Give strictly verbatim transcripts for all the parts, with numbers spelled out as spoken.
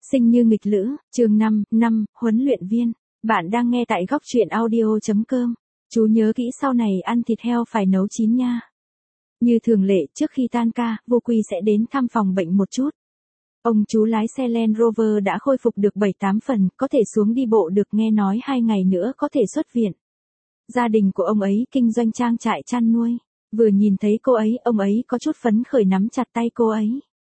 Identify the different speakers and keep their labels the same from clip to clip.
Speaker 1: Sinh như nghịch lữ, chương năm, năm, huấn luyện viên. Bạn đang nghe tại góc truyện audio.com. Chú nhớ kỹ sau này ăn thịt heo phải nấu chín nha. Như thường lệ, trước khi tan ca, Vô Quy sẽ đến thăm phòng bệnh một chút. Ông chú lái xe Land Rover đã khôi phục được bảy tám phần, có thể xuống đi bộ được, nghe nói hai ngày nữa có thể xuất viện. Gia đình của ông ấy kinh doanh trang trại chăn nuôi. Vừa nhìn thấy cô ấy, ông ấy có chút phấn khởi nắm chặt tay cô ấy.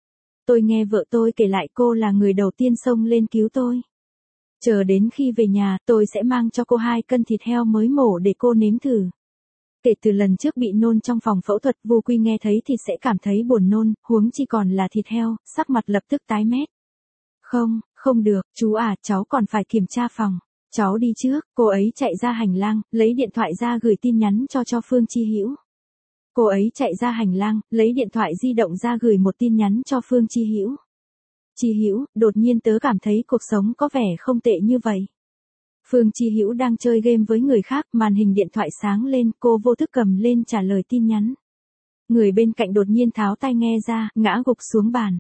Speaker 1: Tôi nghe vợ tôi kể lại cô là người đầu tiên xông lên cứu tôi. Chờ đến khi về nhà, tôi sẽ mang cho cô hai cân thịt heo mới mổ để cô nếm thử. Kể từ lần trước bị nôn trong phòng phẫu thuật, Vô Quy nghe thấy thịt sẽ cảm thấy buồn nôn, huống chi còn là thịt heo, sắc mặt lập tức tái mét. Không, không được, chú à, cháu còn phải kiểm tra phòng. Cháu đi trước. Cô ấy chạy ra hành lang, lấy điện thoại ra gửi tin nhắn cho cho Phương Chi Hữu. Cô ấy chạy ra hành lang, lấy điện thoại di động ra gửi một tin nhắn cho Phương Chi Hữu. Chi Hữu, đột nhiên tớ cảm thấy cuộc sống có vẻ không tệ như vậy. Phương Chi Hữu đang chơi game với người khác, màn hình điện thoại sáng lên, cô vô thức cầm lên trả lời tin nhắn. Người bên cạnh đột nhiên tháo tai nghe ra, ngã gục xuống bàn.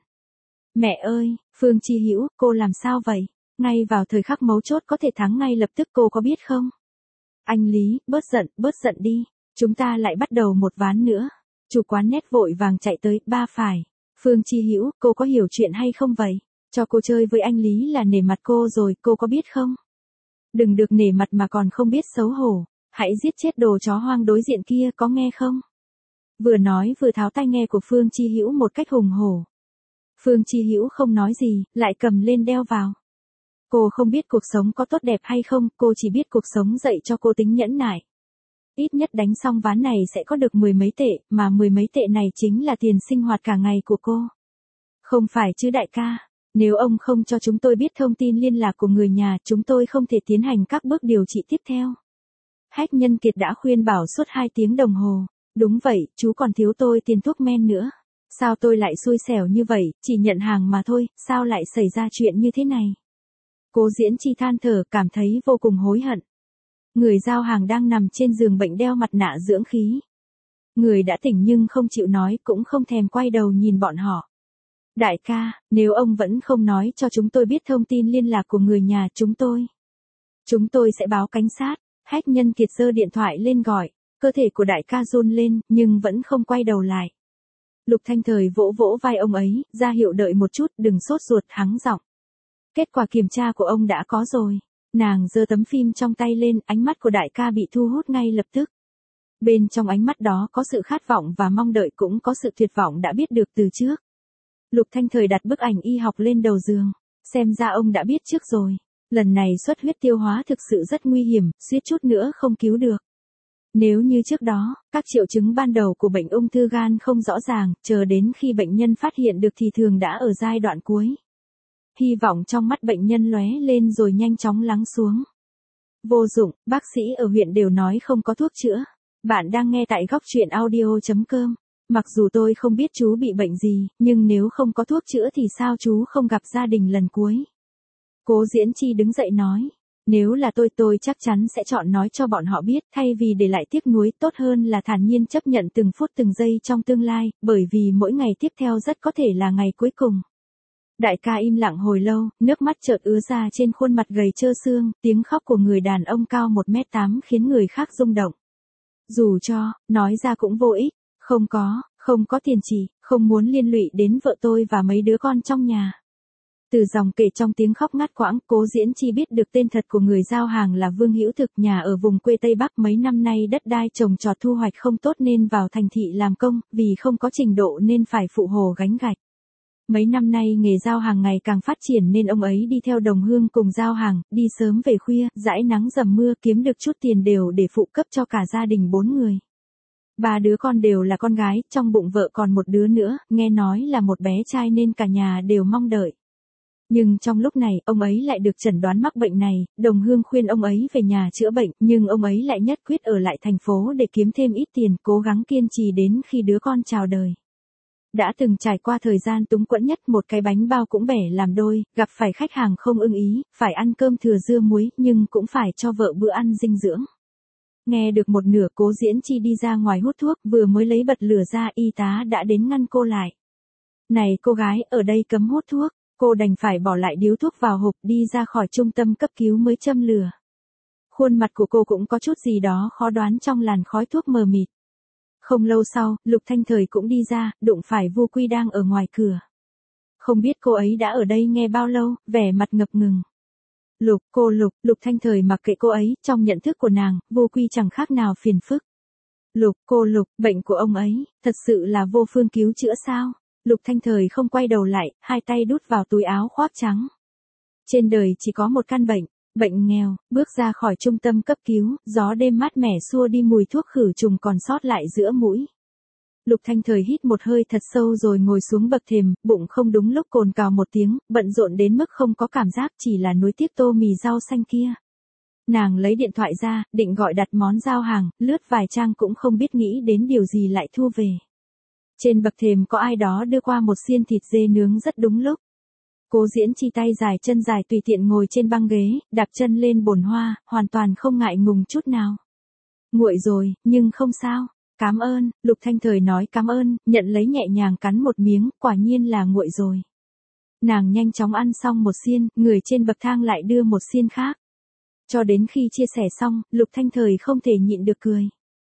Speaker 1: Mẹ ơi, Phương Chi Hữu, cô làm sao vậy? Ngay vào thời khắc mấu chốt có thể thắng ngay lập tức, cô có biết không? Anh Lý, bớt giận, bớt giận đi. Chúng ta lại bắt đầu một ván nữa. Chủ quán nét vội vàng chạy tới, ba phải. Phương Chi Hữu, cô có hiểu chuyện hay không vậy? Cho cô chơi với anh Lý là nể mặt cô rồi, cô có biết không? Đừng được nể mặt mà còn không biết xấu hổ. Hãy giết chết đồ chó hoang đối diện kia, có nghe không? Vừa nói vừa tháo tai nghe của Phương Chi Hữu một cách hùng hổ. Phương Chi Hữu không nói gì, lại cầm lên đeo vào. Cô không biết cuộc sống có tốt đẹp hay không, cô chỉ biết cuộc sống dạy cho cô tính nhẫn nại. Ít nhất đánh xong ván này sẽ có được mười mấy tệ, mà mười mấy tệ này chính là tiền sinh hoạt cả ngày của cô. Không phải chứ đại ca, nếu ông không cho chúng tôi biết thông tin liên lạc của người nhà, chúng tôi không thể tiến hành các bước điều trị tiếp theo. Hách Nhân Kiệt đã khuyên bảo suốt hai tiếng đồng hồ. Đúng vậy, chú còn thiếu tôi tiền thuốc men nữa. Sao tôi lại xui xẻo như vậy, chỉ nhận hàng mà thôi, sao lại xảy ra chuyện như thế này? Cố Diễn Chi than thở, cảm thấy vô cùng hối hận. Người giao hàng đang nằm trên giường bệnh đeo mặt nạ dưỡng khí. Người đã tỉnh nhưng không chịu nói, cũng không thèm quay đầu nhìn bọn họ. Đại ca, nếu ông vẫn không nói cho chúng tôi biết thông tin liên lạc của người nhà chúng tôi. Chúng tôi sẽ báo cảnh sát. Hách Nhân Kiệt giơ điện thoại lên gọi. Cơ thể của đại ca run lên, nhưng vẫn không quay đầu lại. Lục Thanh Thời vỗ vỗ vai ông ấy, ra hiệu đợi một chút, đừng sốt ruột, hắng giọng. Kết quả kiểm tra của ông đã có rồi. Nàng giơ tấm phim trong tay lên, ánh mắt của đại ca bị thu hút ngay lập tức. Bên trong ánh mắt đó có sự khát vọng và mong đợi, cũng có sự tuyệt vọng đã biết được từ trước. Lục Thanh Thời đặt bức ảnh y học lên đầu giường. Xem ra ông đã biết trước rồi. Lần này xuất huyết tiêu hóa thực sự rất nguy hiểm, suýt chút nữa không cứu được. Nếu như trước đó, các triệu chứng ban đầu của bệnh ung thư gan không rõ ràng, chờ đến khi bệnh nhân phát hiện được thì thường đã ở giai đoạn cuối. Hy vọng trong mắt bệnh nhân lóe lên rồi nhanh chóng lắng xuống. Vô dụng, bác sĩ ở huyện đều nói không có thuốc chữa. Bạn đang nghe tại góc truyện audio.com. Mặc dù tôi không biết chú bị bệnh gì, nhưng nếu không có thuốc chữa thì sao chú không gặp gia đình lần cuối? Cố Diễn Chi đứng dậy nói. Nếu là tôi tôi chắc chắn sẽ chọn nói cho bọn họ biết, thay vì để lại tiếc nuối, tốt hơn là thản nhiên chấp nhận từng phút từng giây trong tương lai, bởi vì mỗi ngày tiếp theo rất có thể là ngày cuối cùng. Đại ca im lặng hồi lâu, nước mắt chợt ứa ra trên khuôn mặt gầy trơ xương, tiếng khóc của người đàn ông cao một mét tám khiến người khác rung động. Dù cho, nói ra cũng vô ích, không có, không có tiền chỉ, không muốn liên lụy đến vợ tôi và mấy đứa con trong nhà. Từ dòng kể trong tiếng khóc ngắt quãng, Cố Diễn Chi biết được tên thật của người giao hàng là Vương Hữu Thực, nhà ở vùng quê Tây Bắc, mấy năm nay đất đai trồng trọt thu hoạch không tốt nên vào thành thị làm công, vì không có trình độ nên phải phụ hồ gánh gạch. Mấy năm nay nghề giao hàng ngày càng phát triển nên ông ấy đi theo đồng hương cùng giao hàng, đi sớm về khuya, dãi nắng dầm mưa, kiếm được chút tiền đều để phụ cấp cho cả gia đình bốn người. Ba đứa con đều là con gái, trong bụng vợ còn một đứa nữa, nghe nói là một bé trai nên cả nhà đều mong đợi. Nhưng trong lúc này, ông ấy lại được chẩn đoán mắc bệnh này, đồng hương khuyên ông ấy về nhà chữa bệnh, nhưng ông ấy lại nhất quyết ở lại thành phố để kiếm thêm ít tiền, cố gắng kiên trì đến khi đứa con chào đời. Đã từng trải qua thời gian túng quẫn nhất, một cái bánh bao cũng bẻ làm đôi, gặp phải khách hàng không ưng ý, phải ăn cơm thừa dưa muối, nhưng cũng phải cho vợ bữa ăn dinh dưỡng. Nghe được một nửa, Cố Diễn Chi đi ra ngoài hút thuốc, vừa mới lấy bật lửa ra, y tá đã đến ngăn cô lại. Này cô gái, ở đây cấm hút thuốc. cô đành phải bỏ lại điếu thuốc vào hộp đi ra khỏi trung tâm cấp cứu mới châm lửa. Khuôn mặt của cô cũng có chút gì đó khó đoán trong làn khói thuốc mờ mịt. Không lâu sau, Lục Thanh Thời cũng đi ra, đụng phải Vu Quy đang ở ngoài cửa. Không biết cô ấy đã ở đây nghe bao lâu, vẻ mặt ngập ngừng. Lục, cô Lục, Lục Thanh Thời mặc kệ cô ấy, trong nhận thức của nàng, Vu Quy chẳng khác nào phiền phức. Lục, cô Lục, bệnh của ông ấy, thật sự là vô phương cứu chữa sao? Lục Thanh Thời không quay đầu lại, hai tay đút vào túi áo khoác trắng. Trên đời chỉ có một căn bệnh, bệnh nghèo. Bước ra khỏi trung tâm cấp cứu, gió đêm mát mẻ xua đi mùi thuốc khử trùng còn sót lại giữa mũi. Lục Thanh Thời hít một hơi thật sâu rồi ngồi xuống bậc thềm, bụng không đúng lúc cồn cào một tiếng, bận rộn đến mức không có cảm giác, chỉ là nuối tiếc tô mì rau xanh kia. Nàng lấy điện thoại ra, định gọi đặt món giao hàng, lướt vài trang cũng không biết nghĩ đến điều gì lại thu về. Trên bậc thềm có ai đó đưa qua một xiên thịt dê nướng rất đúng lúc. Cố Diễn Chi tay dài chân dài tùy tiện ngồi trên băng ghế, đạp chân lên bồn hoa, hoàn toàn không ngại ngùng chút nào. Nguội rồi, nhưng không sao. Cám ơn, Lục Thanh Thời nói cám ơn, nhận lấy nhẹ nhàng cắn một miếng, quả nhiên là nguội rồi. Nàng nhanh chóng ăn xong một xiên, người trên bậc thang lại đưa một xiên khác. Cho đến khi chia sẻ xong, Lục Thanh Thời không thể nhịn được cười.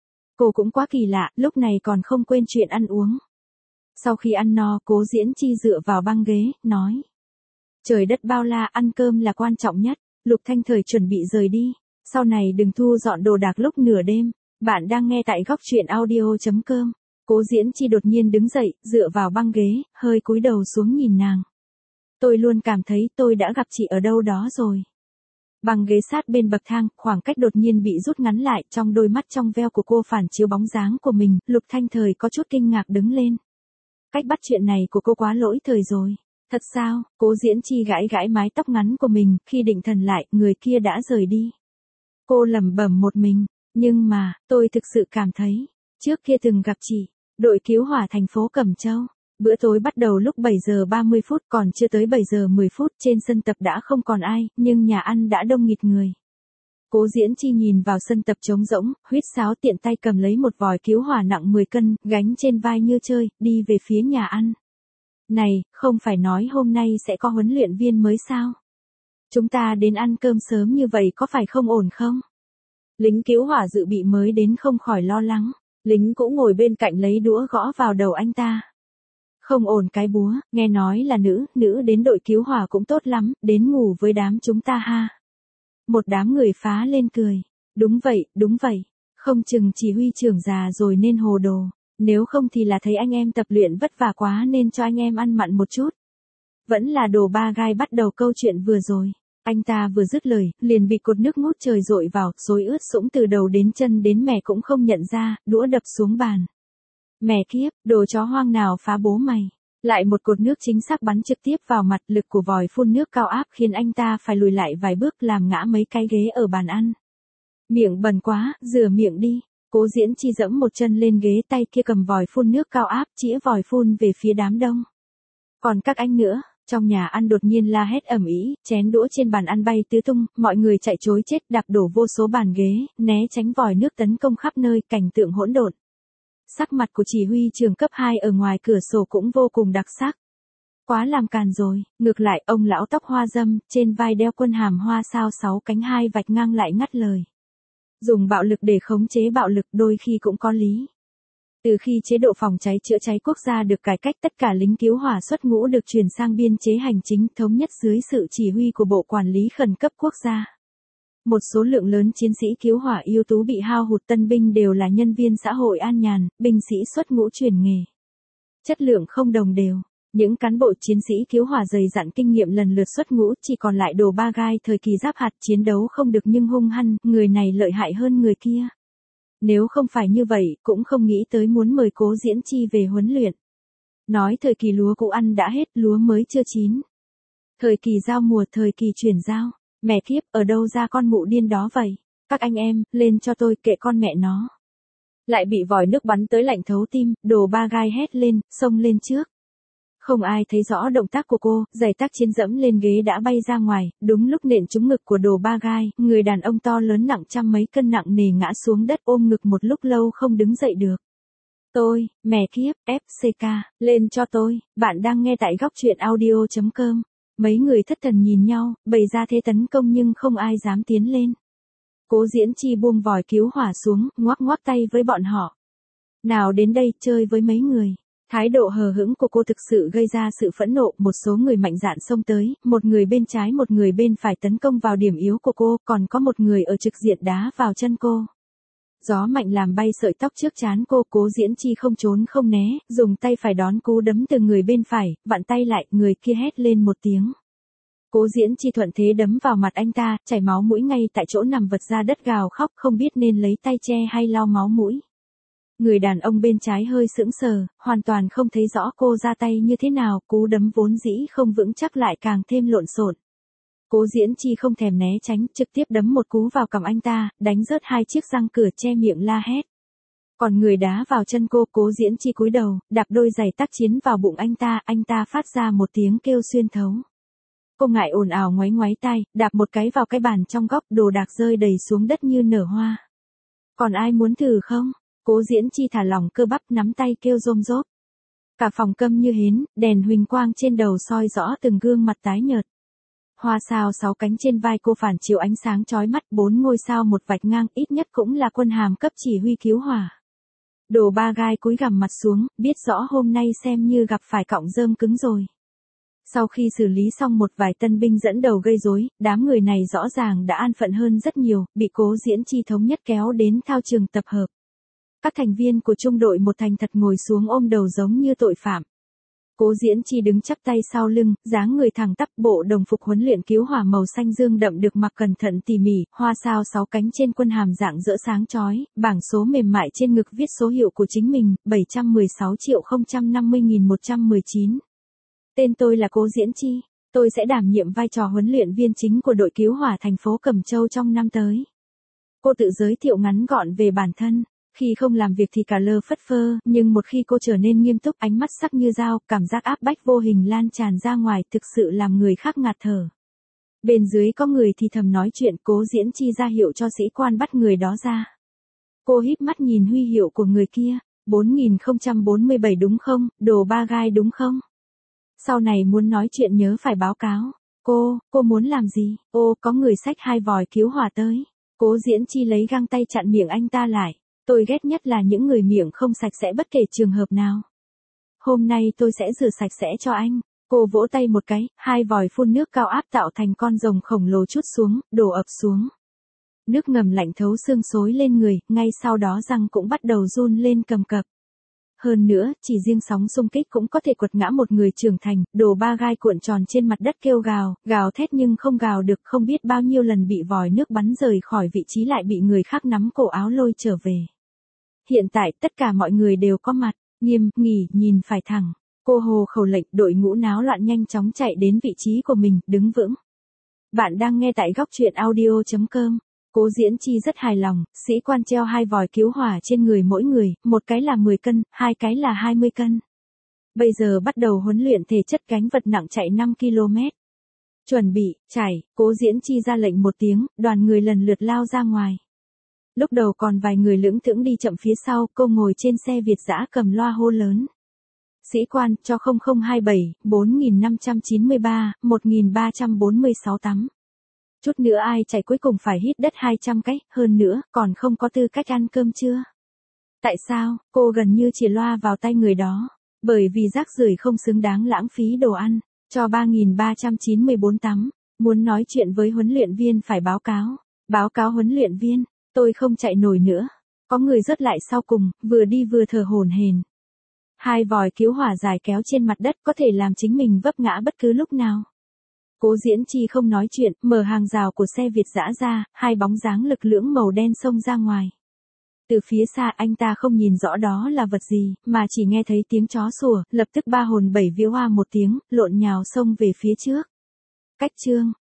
Speaker 1: Cô cũng quá kỳ lạ, lúc này còn không quên chuyện ăn uống. Sau khi ăn no, Cố Diễn Chi dựa vào băng ghế, nói. Trời đất bao la, ăn cơm là quan trọng nhất. Lục Thanh Thời chuẩn bị rời đi. Sau này đừng thu dọn đồ đạc lúc nửa đêm. Bạn đang nghe tại góc truyện audio chấm com. Cố Diễn Chi đột nhiên đứng dậy, dựa vào băng ghế, hơi cúi đầu xuống nhìn nàng. Tôi luôn cảm thấy tôi đã gặp chị ở đâu đó rồi. Băng ghế sát bên bậc thang, khoảng cách đột nhiên bị rút ngắn lại, trong đôi mắt trong veo của cô phản chiếu bóng dáng của mình, Lục Thanh Thời có chút kinh ngạc đứng lên. Cách bắt chuyện này của cô quá lỗi thời rồi. Thật sao? Cố Diễn Chi gãi gãi mái tóc ngắn của mình, khi định thần lại, người kia đã rời đi. Cô lẩm bẩm một mình, nhưng mà, tôi thực sự cảm thấy, trước kia từng gặp chị, đội cứu hỏa thành phố Cẩm Châu. Bữa tối bắt đầu lúc bảy giờ ba mươi phút, còn chưa tới bảy giờ mười phút, trên sân tập đã không còn ai, nhưng nhà ăn đã đông nghịt người. Cố Diễn Chi nhìn vào sân tập trống rỗng, huýt sáo tiện tay cầm lấy một vòi cứu hỏa nặng mười cân, gánh trên vai như chơi, đi về phía nhà ăn. Này, không phải nói hôm nay sẽ có huấn luyện viên mới sao? Chúng ta đến ăn cơm sớm như vậy có phải không ổn không? Lính cứu hỏa dự bị mới đến không khỏi lo lắng. Lính cũng ngồi bên cạnh lấy đũa gõ vào đầu anh ta. Không ổn cái búa, nghe nói là nữ, nữ đến đội cứu hỏa cũng tốt lắm, đến ngủ với đám chúng ta ha. Một đám người phá lên cười. Đúng vậy, đúng vậy. Không chừng chỉ huy trưởng già rồi nên hồ đồ. Nếu không thì là thấy anh em tập luyện vất vả quá nên cho anh em ăn mặn một chút. Vẫn là đồ ba gai bắt đầu câu chuyện vừa rồi. Anh ta vừa dứt lời, liền bị cột nước ngút trời dội vào, xối ướt sũng từ đầu đến chân đến mẹ cũng không nhận ra, đũa đập xuống bàn. Mẹ kiếp, đồ chó hoang nào phá bố mày. Lại một cột nước chính xác bắn trực tiếp vào mặt, lực của vòi phun nước cao áp khiến anh ta phải lùi lại vài bước làm ngã mấy cái ghế ở bàn ăn. Miệng bẩn quá, rửa miệng đi. Cố Diễn Chi dẫm một chân lên ghế, tay kia cầm vòi phun nước cao áp, chĩa vòi phun về phía đám đông. Còn các anh nữa, trong nhà ăn đột nhiên la hét ầm ĩ, chén đũa trên bàn ăn bay tứ tung, mọi người chạy trối chết, đạp đổ vô số bàn ghế, né tránh vòi nước tấn công khắp nơi, cảnh tượng hỗn độn. Sắc mặt của chỉ huy trường cấp hai ở ngoài cửa sổ cũng vô cùng đặc sắc. Quá làm càn rồi, ngược lại ông lão tóc hoa râm, trên vai đeo quân hàm hoa sao sáu cánh hai vạch ngang lại ngắt lời. Dùng bạo lực để khống chế bạo lực đôi khi cũng có lý. Từ khi chế độ phòng cháy chữa cháy quốc gia được cải cách, tất cả lính cứu hỏa xuất ngũ được chuyển sang biên chế hành chính thống nhất dưới sự chỉ huy của Bộ Quản lý Khẩn cấp Quốc gia. Một số lượng lớn chiến sĩ cứu hỏa ưu tú bị hao hụt, tân binh đều là nhân viên xã hội an nhàn, binh sĩ xuất ngũ chuyển nghề. Chất lượng không đồng đều. Những cán bộ chiến sĩ cứu hỏa dày dặn kinh nghiệm lần lượt xuất ngũ, chỉ còn lại đồ ba gai thời kỳ giáp hạt, chiến đấu không được nhưng hung hăng, người này lợi hại hơn người kia. Nếu không phải như vậy, cũng không nghĩ tới muốn mời Cố Diễn Chi về huấn luyện. Nói thời kỳ lúa cũ ăn đã hết, lúa mới chưa chín. Thời kỳ giao mùa, thời kỳ chuyển giao. Mẹ kiếp, ở đâu ra con mụ điên đó vậy? Các anh em, lên cho tôi, kệ con mẹ nó. Lại bị vòi nước bắn tới lạnh thấu tim, đồ ba gai hét lên, xông lên trước. Không ai thấy rõ động tác của cô, giày tác chiến dẫm lên ghế đã bay ra ngoài, đúng lúc nện trúng ngực của đồ ba gai, người đàn ông to lớn nặng trăm mấy cân nặng nề ngã xuống đất ôm ngực một lúc lâu không đứng dậy được. Tôi, mẹ kiếp, ép xê ca, lên cho tôi, bạn đang nghe tại góc truyện audio chấm com. Mấy người thất thần nhìn nhau, bày ra thế tấn công nhưng không ai dám tiến lên. Cố Diễn Chi buông vòi cứu hỏa xuống, ngoắc ngoắc tay với bọn họ. Nào đến đây, chơi với mấy người. Thái độ hờ hững của cô thực sự gây ra sự phẫn nộ, một số người mạnh dạn xông tới, một người bên trái một người bên phải tấn công vào điểm yếu của cô, còn có một người ở trực diện đá vào chân cô. Gió mạnh làm bay sợi tóc trước trán cô, Cố Diễn Chi không trốn không né, dùng tay phải đón cú đấm từ người bên phải, vặn tay lại, người kia hét lên một tiếng. Cố Diễn Chi thuận thế đấm vào mặt anh ta, chảy máu mũi ngay tại chỗ nằm vật ra đất gào khóc, không biết nên lấy tay che hay lau máu mũi. Người đàn ông bên trái hơi sững sờ, hoàn toàn không thấy rõ cô ra tay như thế nào, cú đấm vốn dĩ không vững chắc lại càng thêm lộn xộn. Cố Diễn Chi không thèm né tránh, trực tiếp đấm một cú vào cằm anh ta, đánh rớt hai chiếc răng cửa, che miệng la hét. Còn người đá vào chân cô, Cố Diễn Chi cúi đầu, đạp đôi giày tác chiến vào bụng anh ta, anh ta phát ra một tiếng kêu xuyên thấu. Cô ngại ồn ào ngoáy ngoáy tai, đạp một cái vào cái bàn trong góc, đồ đạc rơi đầy xuống đất như nở hoa. Còn ai muốn thử không? Cố Diễn Chi thả lỏng cơ bắp, nắm tay kêu rôm rốp. Cả phòng câm như hến, đèn huỳnh quang trên đầu soi rõ từng gương mặt tái nhợt. Hoa sao sáu cánh trên vai cô phản chiếu ánh sáng chói mắt, bốn ngôi sao một vạch ngang, ít nhất cũng là quân hàm cấp chỉ huy cứu hỏa. Đồ ba gai cúi gằm mặt xuống, biết rõ hôm nay xem như gặp phải cọng rơm cứng rồi. Sau khi xử lý xong một vài tân binh dẫn đầu gây rối, đám người này rõ ràng đã an phận hơn rất nhiều, bị Cố Diễn Chi thống nhất kéo đến thao trường tập hợp. Các thành viên của trung đội một thành thật ngồi xuống ôm đầu giống như tội phạm. Cố Diễn Chi đứng chắp tay sau lưng, dáng người thẳng tắp, bộ đồng phục huấn luyện cứu hỏa màu xanh dương đậm được mặc cẩn thận tỉ mỉ, hoa sao sáu cánh trên quân hàm dạng rỡ sáng chói, bảng số mềm mại trên ngực viết số hiệu của chính mình, bảy trăm mười sáu triệu không trăm năm mươi nghìn một trăm mười chín. Tên tôi là Cố Diễn Chi, tôi sẽ đảm nhiệm vai trò huấn luyện viên chính của đội cứu hỏa thành phố Cẩm Châu trong năm tới. Cô tự giới thiệu ngắn gọn về bản thân. Khi không làm việc thì cả lơ phất phơ, nhưng một khi cô trở nên nghiêm túc, ánh mắt sắc như dao, cảm giác áp bách vô hình lan tràn ra ngoài, thực sự làm người khác ngạt thở. Bên dưới có người thì thầm nói chuyện, Cố Diễn Chi ra hiệu cho sĩ quan bắt người đó ra. Cô híp mắt nhìn huy hiệu của người kia, bốn nghìn không trăm bốn mươi bảy đúng không, đồ ba gai đúng không? Sau này muốn nói chuyện nhớ phải báo cáo. Cô, cô muốn làm gì? Ô, có người xách hai vòi cứu hỏa tới. Cố Diễn Chi lấy găng tay chặn miệng anh ta lại. Tôi ghét nhất là những người miệng không sạch sẽ bất kể trường hợp nào. Hôm nay tôi sẽ rửa sạch sẽ cho anh. Cô vỗ tay một cái, hai vòi phun nước cao áp tạo thành con rồng khổng lồ trút xuống, đổ ập xuống. Nước ngầm lạnh thấu xương xối lên người, ngay sau đó răng cũng bắt đầu run lên cầm cập. Hơn nữa, chỉ riêng sóng xung kích cũng có thể quật ngã một người trưởng thành, đồ ba gai cuộn tròn trên mặt đất kêu gào, gào thét nhưng không gào được, không biết bao nhiêu lần bị vòi nước bắn rời khỏi vị trí lại bị người khác nắm cổ áo lôi trở về. Hiện tại tất cả mọi người đều có mặt, nghiêm, nghỉ, nhìn phải thẳng. Cô hồ khẩu lệnh, đội ngũ náo loạn nhanh chóng chạy đến vị trí của mình, đứng vững. Bạn đang nghe tại góc truyện audio chấm com. Cố Diễn Chi rất hài lòng, sĩ quan treo hai vòi cứu hỏa trên người mỗi người, một cái là mười cân, hai cái là hai mươi cân. Bây giờ bắt đầu huấn luyện thể chất gánh vật nặng chạy năm ki lô mét. Chuẩn bị, chạy, Cố Diễn Chi ra lệnh một tiếng, đoàn người lần lượt lao ra ngoài. Lúc đầu còn vài người lững thững đi chậm phía sau, cô ngồi trên xe Việt dã cầm loa hô lớn. Sĩ quan, cho không không hai bảy, bốn nghìn năm trăm chín mươi ba, một nghìn ba trăm bốn mươi sáu tắm. Chút nữa ai chạy cuối cùng phải hít đất hai trăm cái, hơn nữa, còn không có tư cách ăn cơm chưa? Tại sao, cô gần như chỉ loa vào tay người đó. Bởi vì rác rưởi không xứng đáng lãng phí đồ ăn, cho ba nghìn ba trăm chín mươi bốn tắm. Muốn nói chuyện với huấn luyện viên phải báo cáo. Báo cáo huấn luyện viên, tôi không chạy nổi nữa. Có người rớt lại sau cùng, vừa đi vừa thở hổn hển. Hai vòi cứu hỏa dài kéo trên mặt đất có thể làm chính mình vấp ngã bất cứ lúc nào. Cố Diễn Chi không nói chuyện, mở hàng rào của xe Việt dã ra, hai bóng dáng lực lưỡng màu đen xông ra ngoài. Từ phía xa anh ta không nhìn rõ đó là vật gì, mà chỉ nghe thấy tiếng chó sủa, lập tức ba hồn bảy vía hoa một tiếng, lộn nhào xông về phía trước. Cách chương